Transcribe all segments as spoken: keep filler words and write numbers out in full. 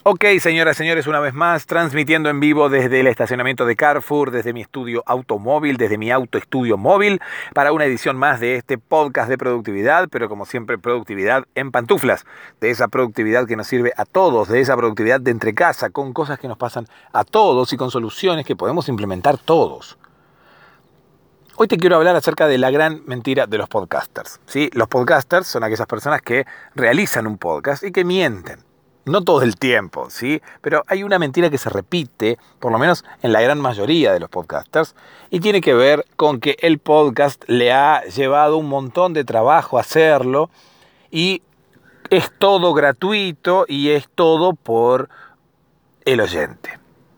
Ok, señoras y señores, una vez más, transmitiendo en vivo desde el estacionamiento de Carrefour, desde mi estudio automóvil, desde mi autoestudio móvil, para una edición más de este podcast de productividad, pero como siempre, productividad en pantuflas, de esa productividad que nos sirve a todos, de esa productividad de entre casa, con cosas que nos pasan a todos y con soluciones que podemos implementar todos. Hoy te quiero hablar acerca de la gran mentira de los podcasters, ¿sí? Los podcasters son aquellas personas que realizan un podcast y que mienten. No todo el tiempo, ¿sí? Pero hay una mentira que se repite, por lo menos en la gran mayoría de los podcasters, y tiene que ver con que el podcast le ha llevado un montón de trabajo hacerlo y es todo gratuito y es todo por el oyente.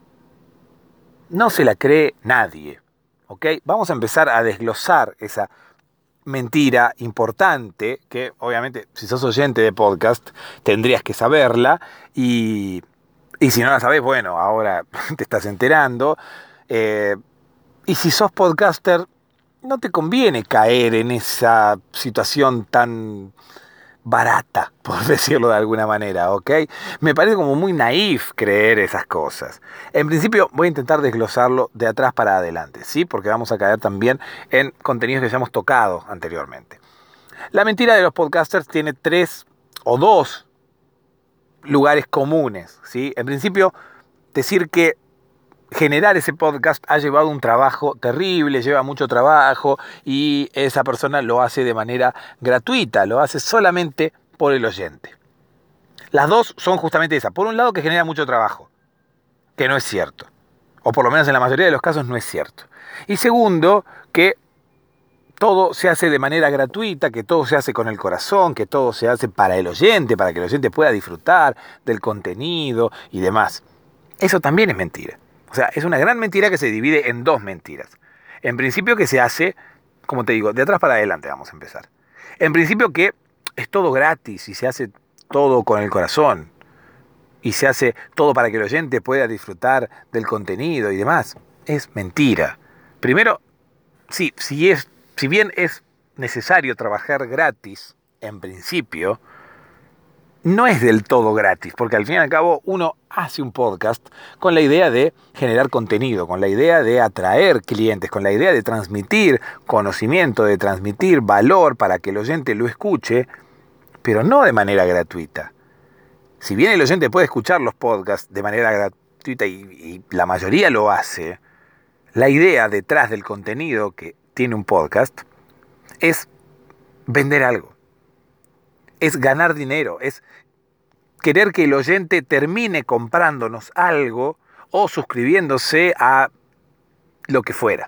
No se la cree nadie, ¿ok? Vamos a empezar a desglosar esa mentira importante, que obviamente si sos oyente de podcast tendrías que saberla, y, y si no la sabés, bueno, ahora te estás enterando, eh, y si sos podcaster no te conviene caer en esa situación tan barata, por decirlo de alguna manera, ¿ok? Me parece como muy naif creer esas cosas. En principio voy a intentar desglosarlo de atrás para adelante, ¿sí? Porque vamos a caer también en contenidos que ya hemos tocado anteriormente. La mentira de los podcasters tiene tres o dos lugares comunes, ¿sí? En principio, decir que generar ese podcast ha llevado un trabajo terrible, lleva mucho trabajo y esa persona lo hace de manera gratuita, lo hace solamente por el oyente. Las dos son justamente esas. Por un lado, que genera mucho trabajo, que no es cierto, o por lo menos en la mayoría de los casos no es cierto. Y segundo, que todo se hace de manera gratuita, que todo se hace con el corazón, que todo se hace para el oyente, para que el oyente pueda disfrutar del contenido y demás. Eso también es mentira. O sea, es una gran mentira que se divide en dos mentiras. En principio que se hace, como te digo, de atrás para adelante vamos a empezar. En principio que es todo gratis y se hace todo con el corazón. Y se hace todo para que el oyente pueda disfrutar del contenido y demás. Es mentira. Primero, sí, si, es, si bien es necesario trabajar gratis, en principio, no es del todo gratis, porque al fin y al cabo uno hace un podcast con la idea de generar contenido, con la idea de atraer clientes, con la idea de transmitir conocimiento, de transmitir valor para que el oyente lo escuche, pero no de manera gratuita. Si bien el oyente puede escuchar los podcasts de manera gratuita y, y la mayoría lo hace, la idea detrás del contenido que tiene un podcast es vender algo. Es ganar dinero, es querer que el oyente termine comprándonos algo o suscribiéndose a lo que fuera.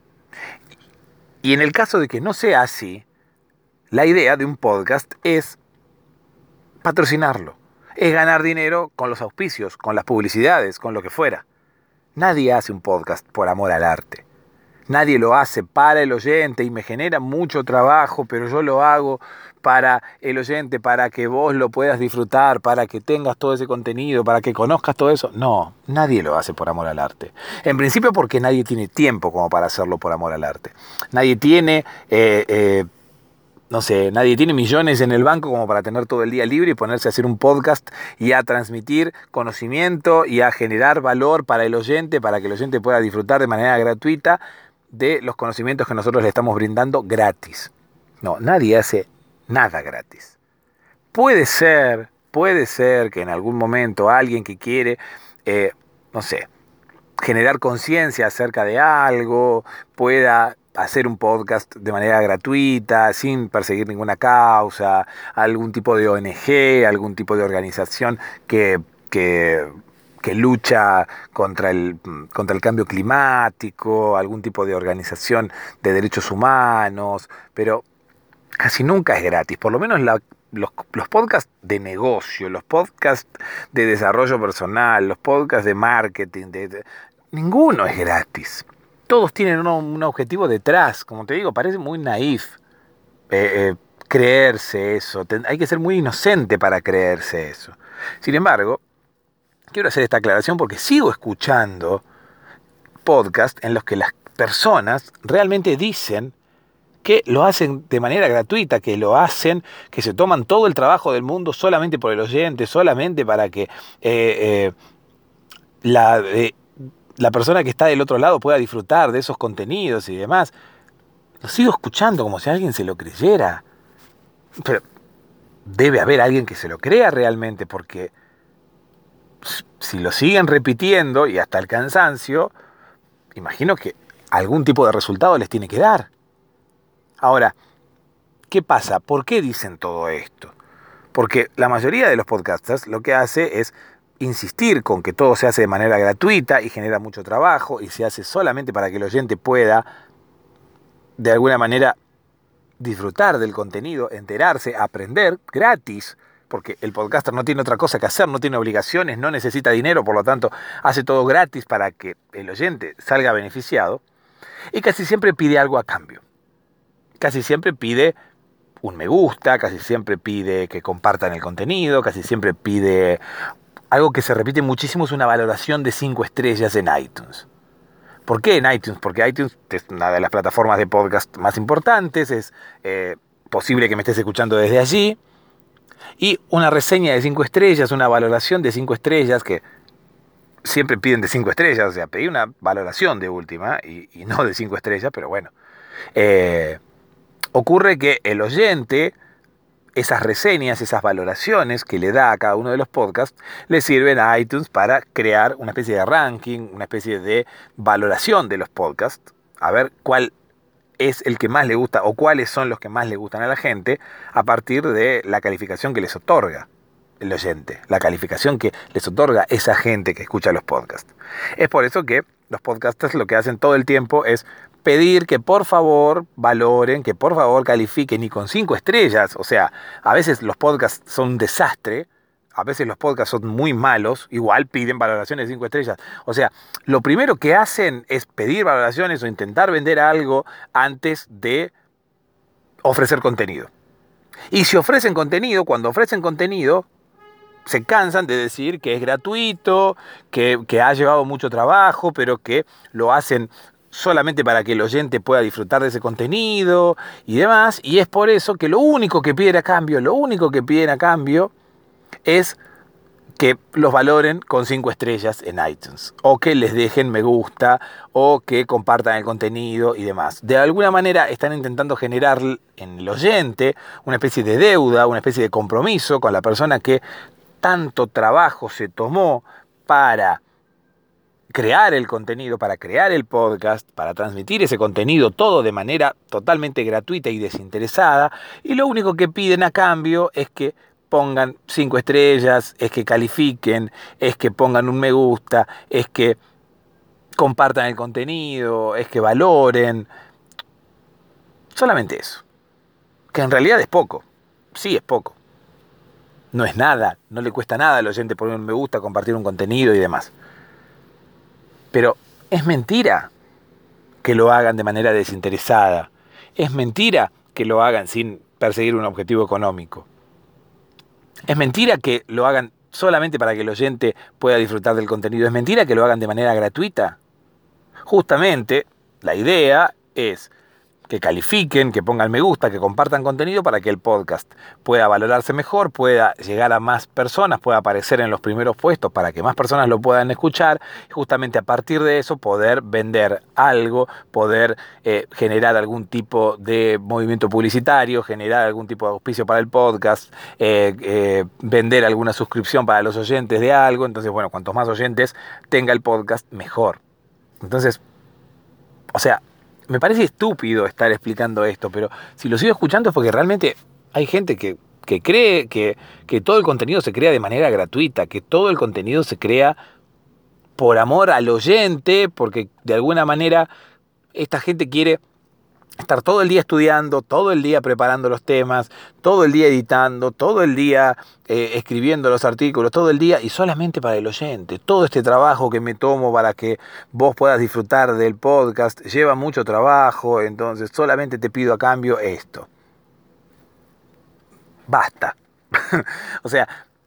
Y en el caso de que no sea así, la idea de un podcast es patrocinarlo, es ganar dinero con los auspicios, con las publicidades, con lo que fuera. Nadie hace un podcast por amor al arte. Nadie lo hace para el oyente y me genera mucho trabajo, pero yo lo hago para el oyente, para que vos lo puedas disfrutar, para que tengas todo ese contenido, para que conozcas todo eso. No, nadie lo hace por amor al arte. En principio porque nadie tiene tiempo como para hacerlo por amor al arte. Nadie tiene, eh, eh, no sé, nadie tiene millones en el banco como para tener todo el día libre y ponerse a hacer un podcast y a transmitir conocimiento y a generar valor para el oyente, para que el oyente pueda disfrutar de manera gratuita de los conocimientos que nosotros le estamos brindando gratis. No, nadie hace nada gratis. Puede ser, puede ser que en algún momento alguien que quiere, eh, no sé, generar conciencia acerca de algo, pueda hacer un podcast de manera gratuita, sin perseguir ninguna causa, algún tipo de O N G, algún tipo de organización que... que que lucha contra el, contra el cambio climático, algún tipo de organización de derechos humanos, pero casi nunca es gratis. Por lo menos la, los, los podcasts de negocio, los podcasts de desarrollo personal, los podcasts de marketing, de, de, ninguno es gratis. Todos tienen un, un objetivo detrás. Como te digo, parece muy naif eh, eh, creerse eso. Ten, hay que ser muy inocente para creerse eso. Sin embargo, quiero hacer esta aclaración porque sigo escuchando podcasts en los que las personas realmente dicen que lo hacen de manera gratuita, que lo hacen, que se toman todo el trabajo del mundo solamente por el oyente, solamente para que eh, eh, la, eh, la persona que está del otro lado pueda disfrutar de esos contenidos y demás. Lo sigo escuchando como si alguien se lo creyera. Pero debe haber alguien que se lo crea realmente, porque si lo siguen repitiendo y hasta el cansancio, imagino que algún tipo de resultado les tiene que dar. Ahora, ¿qué pasa? ¿Por qué dicen todo esto? Porque la mayoría de los podcasters lo que hace es insistir con que todo se hace de manera gratuita y genera mucho trabajo y se hace solamente para que el oyente pueda, de alguna manera, disfrutar del contenido, enterarse, aprender gratis, porque el podcaster no tiene otra cosa que hacer, no tiene obligaciones, no necesita dinero, por lo tanto hace todo gratis para que el oyente salga beneficiado, y casi siempre pide algo a cambio. Casi siempre pide un me gusta, casi siempre pide que compartan el contenido, casi siempre pide algo que se repite muchísimo, es una valoración de cinco estrellas en iTunes. ¿Por qué en iTunes? Porque iTunes es una de las plataformas de podcast más importantes, es eh, posible que me estés escuchando desde allí. Y una reseña de cinco estrellas, una valoración de cinco estrellas, que siempre piden de cinco estrellas, o sea, pedí una valoración de última y, y no de cinco estrellas, pero bueno. Eh, ocurre que el oyente, esas reseñas, esas valoraciones que le da a cada uno de los podcasts, le sirven a iTunes para crear una especie de ranking, una especie de valoración de los podcasts, a ver cuál es el que más le gusta o cuáles son los que más le gustan a la gente a partir de la calificación que les otorga el oyente, la calificación que les otorga esa gente que escucha los podcasts. Es por eso que los podcasters lo que hacen todo el tiempo es pedir que por favor valoren, que por favor califiquen, y con cinco estrellas. O sea, a veces los podcasts son un desastre, a veces los podcasts son muy malos, igual piden valoraciones de cinco estrellas. O sea, lo primero que hacen es pedir valoraciones o intentar vender algo antes de ofrecer contenido. Y si ofrecen contenido, cuando ofrecen contenido, se cansan de decir que es gratuito, que, que ha llevado mucho trabajo, pero que lo hacen solamente para que el oyente pueda disfrutar de ese contenido y demás. Y es por eso que lo único que piden a cambio, lo único que piden a cambio es que los valoren con cinco estrellas en iTunes, o que les dejen me gusta, o que compartan el contenido y demás. De alguna manera están intentando generar en el oyente una especie de deuda, una especie de compromiso con la persona que tanto trabajo se tomó para crear el contenido, para crear el podcast, para transmitir ese contenido, todo de manera totalmente gratuita y desinteresada, y lo único que piden a cambio es que pongan cinco estrellas, es que califiquen, es que pongan un me gusta, es que compartan el contenido, es que valoren. Solamente eso. Que en realidad es poco. Sí, es poco. No es nada, no le cuesta nada al oyente poner un me gusta, compartir un contenido y demás. Pero es mentira que lo hagan de manera desinteresada. Es mentira que lo hagan sin perseguir un objetivo económico. Es mentira que lo hagan solamente para que el oyente pueda disfrutar del contenido. Es mentira que lo hagan de manera gratuita. Justamente la idea es que califiquen, que pongan me gusta, que compartan contenido para que el podcast pueda valorarse mejor, pueda llegar a más personas, pueda aparecer en los primeros puestos para que más personas lo puedan escuchar, y justamente a partir de eso poder vender algo, poder eh, generar algún tipo de movimiento publicitario, generar algún tipo de auspicio para el podcast, eh, eh, vender alguna suscripción para los oyentes de algo. Entonces, bueno, cuantos más oyentes tenga el podcast, mejor. Entonces, o sea, me parece estúpido estar explicando esto, pero si lo sigo escuchando es porque realmente hay gente que, que cree que, que todo el contenido se crea de manera gratuita, que todo el contenido se crea por amor al oyente, porque de alguna manera esta gente quiere estar todo el día estudiando, todo el día preparando los temas, todo el día editando, todo el día eh, escribiendo los artículos, todo el día, y solamente para el oyente. Todo este trabajo que me tomo para que vos puedas disfrutar del podcast lleva mucho trabajo, entonces solamente te pido a cambio esto. Basta. O sea,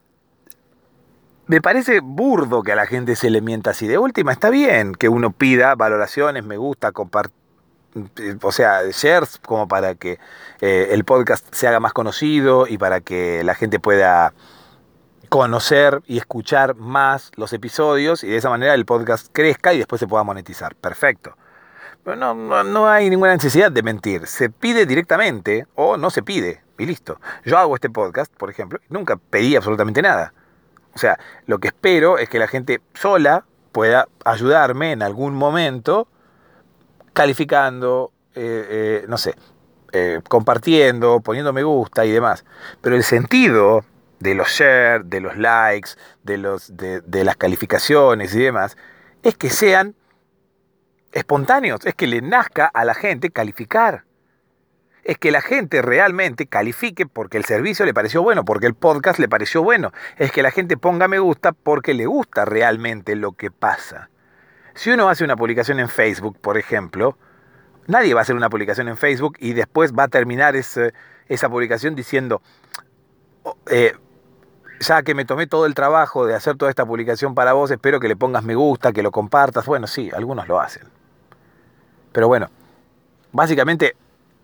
me parece burdo que a la gente se le mienta así. De última, está bien que uno pida valoraciones, me gusta, compartir, o sea, shares como para que eh, el podcast se haga más conocido y para que la gente pueda conocer y escuchar más los episodios y de esa manera el podcast crezca y después se pueda monetizar. Perfecto. Pero no, no, no hay ninguna necesidad de mentir. Se pide directamente o no se pide y listo. Yo hago este podcast, por ejemplo, y nunca pedí absolutamente nada. O sea, lo que espero es que la gente sola pueda ayudarme en algún momento calificando, eh, eh, no sé, eh, compartiendo, poniendo me gusta y demás. Pero el sentido de los shares, de los likes, de, los, de, de las calificaciones y demás, es que sean espontáneos, es que le nazca a la gente calificar. Es que la gente realmente califique porque el servicio le pareció bueno, porque el podcast le pareció bueno. Es que la gente ponga me gusta porque le gusta realmente lo que pasa. Si uno hace una publicación en Facebook, por ejemplo, nadie va a hacer una publicación en Facebook y después va a terminar ese, esa publicación diciendo, oh, eh, ya que me tomé todo el trabajo de hacer toda esta publicación para vos, espero que le pongas me gusta, que lo compartas. Bueno, sí, algunos lo hacen. Pero bueno, básicamente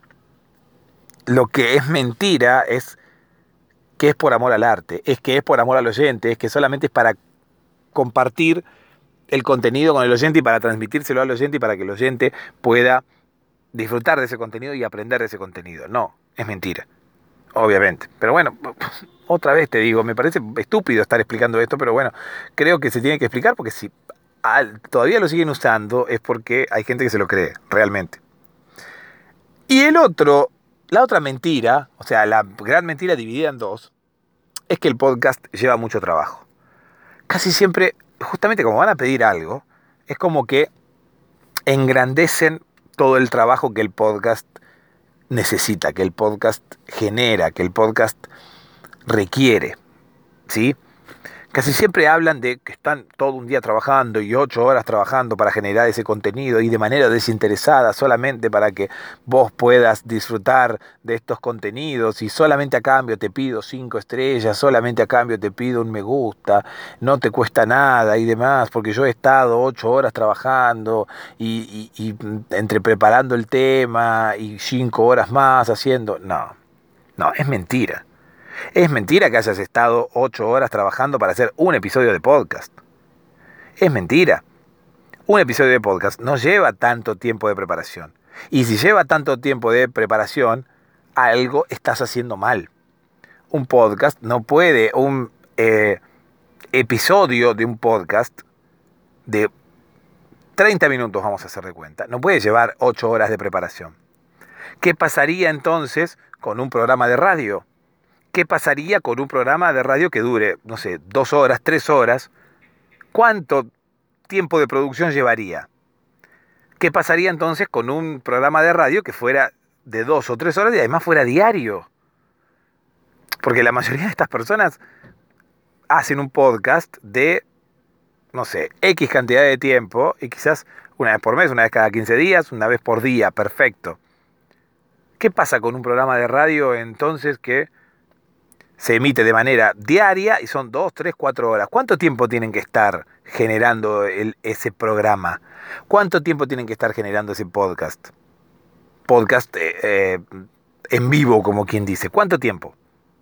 lo que es mentira es que es por amor al arte, es que es por amor al oyente, es que solamente es para compartir el contenido con el oyente y para transmitírselo al oyente y para que el oyente pueda disfrutar de ese contenido y aprender de ese contenido. No, es mentira, obviamente. Pero bueno, otra vez te digo, me parece estúpido estar explicando esto, pero bueno, creo que se tiene que explicar porque si todavía lo siguen usando es porque hay gente que se lo cree, realmente. Y el otro, la otra mentira, o sea, la gran mentira dividida en dos, es que el podcast lleva mucho trabajo. Casi siempre, justamente como van a pedir algo, es como que engrandecen todo el trabajo que el podcast necesita, que el podcast genera, que el podcast requiere, ¿sí? Casi siempre hablan de que están todo un día trabajando y ocho horas trabajando para generar ese contenido y de manera desinteresada solamente para que vos puedas disfrutar de estos contenidos y solamente a cambio te pido cinco estrellas, solamente a cambio te pido un me gusta, no te cuesta nada y demás, porque yo he estado ocho horas trabajando y, y, y entre preparando el tema y cinco horas más haciendo... No, no, es mentira. Es mentira que hayas estado ocho horas trabajando para hacer un episodio de podcast. Es mentira. Un episodio de podcast no lleva tanto tiempo de preparación. Y si lleva tanto tiempo de preparación, algo estás haciendo mal. Un podcast no puede, un eh, episodio de un podcast de treinta minutos, vamos a hacer de cuenta, no puede llevar ocho horas de preparación. ¿Qué pasaría entonces con un programa de radio? ¿Qué pasaría con un programa de radio que dure, no sé, dos horas, tres horas? ¿Cuánto tiempo de producción llevaría? ¿Qué pasaría entonces con un programa de radio que fuera de dos o tres horas y además fuera diario? Porque la mayoría de estas personas hacen un podcast de, no sé, X cantidad de tiempo y quizás una vez por mes, una vez cada quince días, una vez por día, perfecto. ¿Qué pasa con un programa de radio entonces que se emite de manera diaria y son dos, tres, cuatro horas? ¿Cuánto tiempo tienen que estar generando el, ese programa? ¿Cuánto tiempo tienen que estar generando ese podcast? Podcast eh, eh, en vivo, como quien dice. ¿Cuánto tiempo?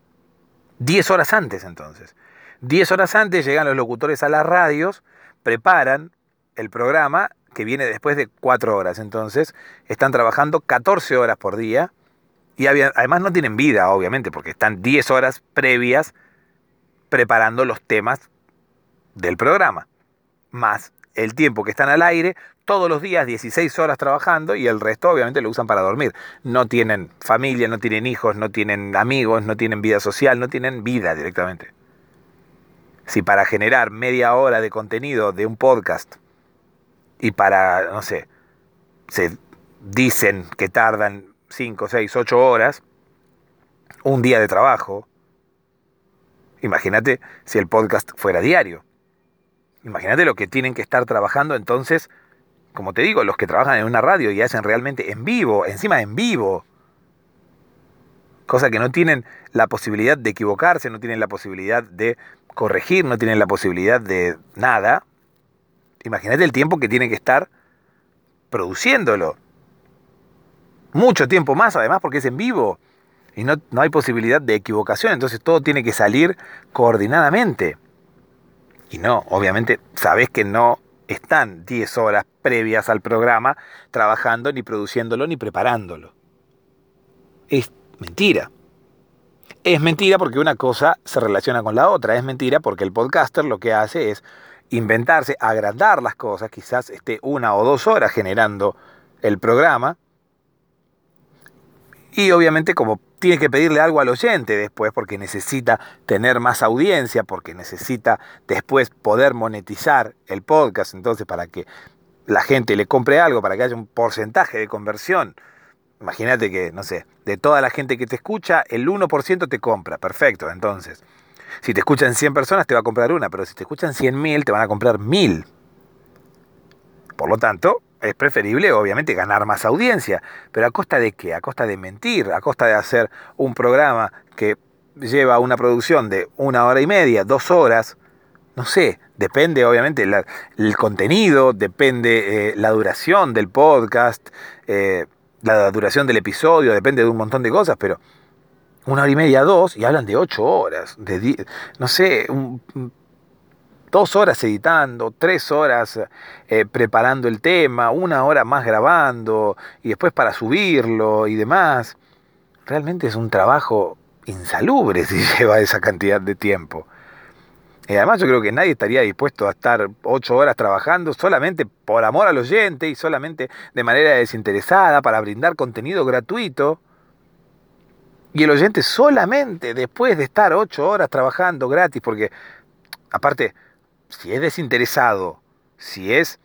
Diez horas antes, entonces. Diez horas antes llegan los locutores a las radios, preparan el programa que viene después de cuatro horas. Entonces, están trabajando catorce horas por día. Y además no tienen vida, obviamente, porque están diez horas previas preparando los temas del programa. Más el tiempo que están al aire, todos los días dieciséis horas trabajando y el resto obviamente lo usan para dormir. No tienen familia, no tienen hijos, no tienen amigos, no tienen vida social, no tienen vida directamente. Si para generar media hora de contenido de un podcast y para, no sé, se dicen que tardan cinco, seis, ocho horas, un día de trabajo. Imagínate si el podcast fuera diario. Imagínate lo que tienen que estar trabajando entonces, como te digo, los que trabajan en una radio y hacen realmente en vivo, encima en vivo. Cosa que no tienen la posibilidad de equivocarse, no tienen la posibilidad de corregir, no tienen la posibilidad de nada. Imagínate el tiempo que tienen que estar produciéndolo. Mucho tiempo más, además, porque es en vivo. Y no, no hay posibilidad de equivocación, entonces todo tiene que salir coordinadamente. Y no, obviamente, sabés que no están diez horas previas al programa trabajando, ni produciéndolo, ni preparándolo. Es mentira. Es mentira porque una cosa se relaciona con la otra. Es mentira porque el podcaster lo que hace es inventarse, agrandar las cosas, quizás esté una o dos horas generando el programa. Y obviamente como tiene que pedirle algo al oyente después porque necesita tener más audiencia, porque necesita después poder monetizar el podcast, entonces para que la gente le compre algo, para que haya un porcentaje de conversión. Imagínate que, no sé, de toda la gente que te escucha, el uno por ciento te compra. Perfecto, entonces. Si te escuchan cien personas, te va a comprar una, pero si te escuchan cien mil, te van a comprar mil. Por lo tanto, es preferible, obviamente, ganar más audiencia. ¿Pero a costa de qué? A costa de mentir, a costa de hacer un programa que lleva una producción de una hora y media, dos horas. No sé, depende, obviamente, la, el contenido, depende eh, la duración del podcast, eh, la duración del episodio, depende de un montón de cosas, pero una hora y media, dos, y hablan de ocho horas, de diez, no sé, un, dos horas editando, tres horas eh, preparando el tema, una hora más grabando, y después para subirlo y demás. Realmente es un trabajo insalubre si lleva esa cantidad de tiempo. Y además yo creo que nadie estaría dispuesto a estar ocho horas trabajando solamente por amor al oyente y solamente de manera desinteresada para brindar contenido gratuito. Y el oyente solamente después de estar ocho horas trabajando gratis, porque aparte, si es desinteresado, si es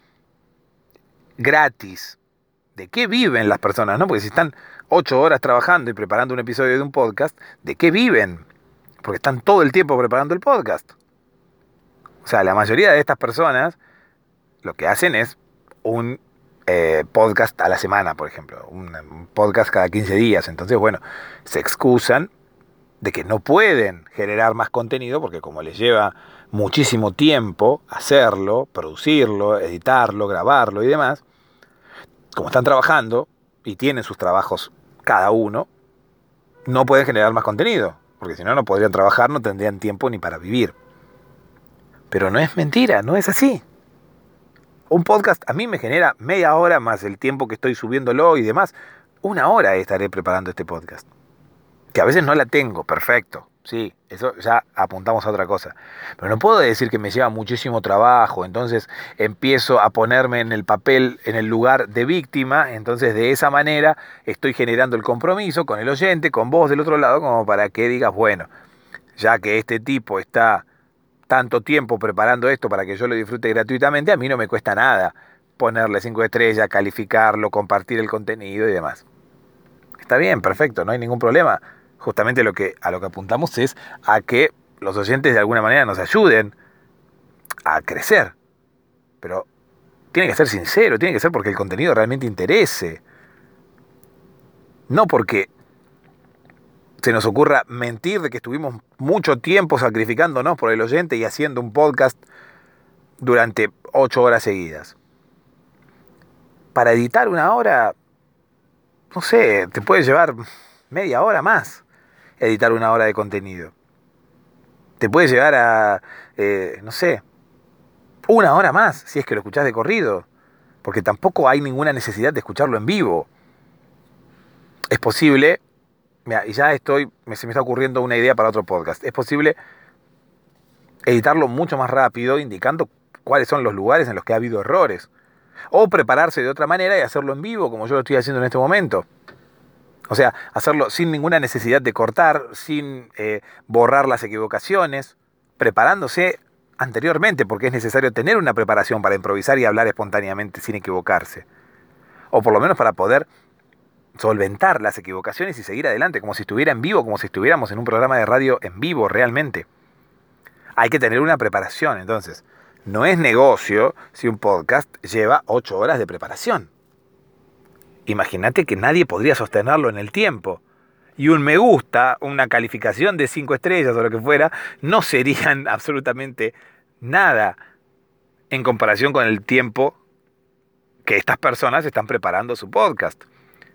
gratis, ¿de qué viven las personas? ¿No? Porque si están ocho horas trabajando y preparando un episodio de un podcast, ¿de qué viven? Porque están todo el tiempo preparando el podcast. O sea, la mayoría de estas personas lo que hacen es un eh, podcast a la semana, por ejemplo, un, un podcast cada quince días. Entonces, bueno, se excusan de que no pueden generar más contenido porque como les lleva muchísimo tiempo hacerlo, producirlo, editarlo, grabarlo y demás, como están trabajando y tienen sus trabajos cada uno, no pueden generar más contenido, porque si no, no podrían trabajar, no tendrían tiempo ni para vivir. Pero no es mentira, no es así. Un podcast a mí me genera media hora más el tiempo que estoy subiéndolo y demás. Una hora estaré preparando este podcast. Que a veces no la tengo, perfecto. Sí, eso ya apuntamos a otra cosa. Pero no puedo decir que me lleva muchísimo trabajo, entonces empiezo a ponerme en el papel, en el lugar de víctima, entonces de esa manera estoy generando el compromiso con el oyente, con vos del otro lado, como para que digas, bueno, ya que este tipo está tanto tiempo preparando esto para que yo lo disfrute gratuitamente, a mí no me cuesta nada ponerle cinco estrellas, calificarlo, compartir el contenido y demás. Está bien, perfecto, no hay ningún problema. Justamente lo que, a lo que apuntamos es a que los oyentes de alguna manera nos ayuden a crecer. Pero tiene que ser sincero, tiene que ser porque el contenido realmente interese. No porque se nos ocurra mentir de que estuvimos mucho tiempo sacrificándonos por el oyente y haciendo un podcast durante ocho horas seguidas. Para editar una hora, no sé, te puede llevar media hora más editar una hora de contenido. Te puede llevar a, eh, no sé, una hora más si es que lo escuchás de corrido. Porque tampoco hay ninguna necesidad de escucharlo en vivo. Es posible, mira, y ya estoy, me, se me está ocurriendo una idea para otro podcast. Es posible editarlo mucho más rápido, indicando cuáles son los lugares en los que ha habido errores. O prepararse de otra manera y hacerlo en vivo, como yo lo estoy haciendo en este momento. O sea, hacerlo sin ninguna necesidad de cortar, sin eh, borrar las equivocaciones, preparándose anteriormente, porque es necesario tener una preparación para improvisar y hablar espontáneamente sin equivocarse. O por lo menos para poder solventar las equivocaciones y seguir adelante, como si estuviera en vivo, como si estuviéramos en un programa de radio en vivo realmente. Hay que tener una preparación, entonces. No es negocio si un podcast lleva ocho horas de preparación. Imagínate que nadie podría sostenerlo en el tiempo. Y un me gusta, una calificación de cinco estrellas o lo que fuera, no serían absolutamente nada en comparación con el tiempo que estas personas están preparando su podcast.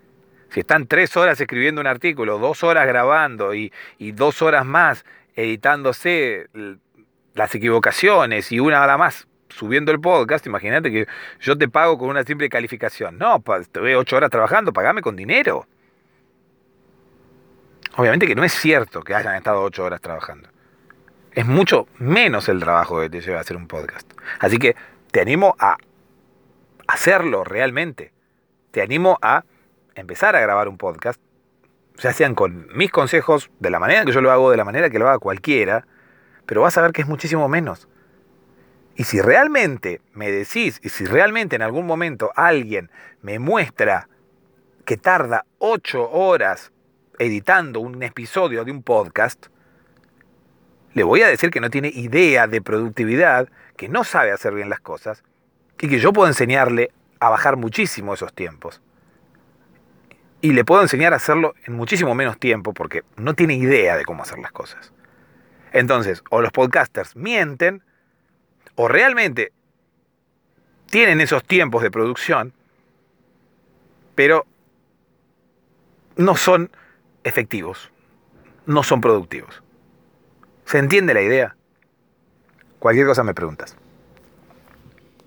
Si están tres horas escribiendo un artículo, dos horas grabando y, y dos horas más editándose las equivocaciones y una hora más subiendo el podcast, imagínate que yo te pago con una simple calificación. No, estuve ocho horas trabajando, pagame con dinero. Obviamente que no es cierto que hayan estado ocho horas trabajando. Es mucho menos el trabajo que te lleva a hacer un podcast. Así que te animo a hacerlo realmente. Te animo a empezar a grabar un podcast, ya sean con mis consejos, de la manera que yo lo hago, de la manera que lo haga cualquiera, pero vas a ver que es muchísimo menos. Y si realmente me decís, y si realmente en algún momento alguien me muestra que tarda ocho horas editando un episodio de un podcast, le voy a decir que no tiene idea de productividad, que no sabe hacer bien las cosas, y que yo puedo enseñarle a bajar muchísimo esos tiempos. Y le puedo enseñar a hacerlo en muchísimo menos tiempo porque no tiene idea de cómo hacer las cosas. Entonces, o los podcasters mienten, o realmente tienen esos tiempos de producción, pero no son efectivos, no son productivos. ¿Se entiende la idea? Cualquier cosa me preguntas.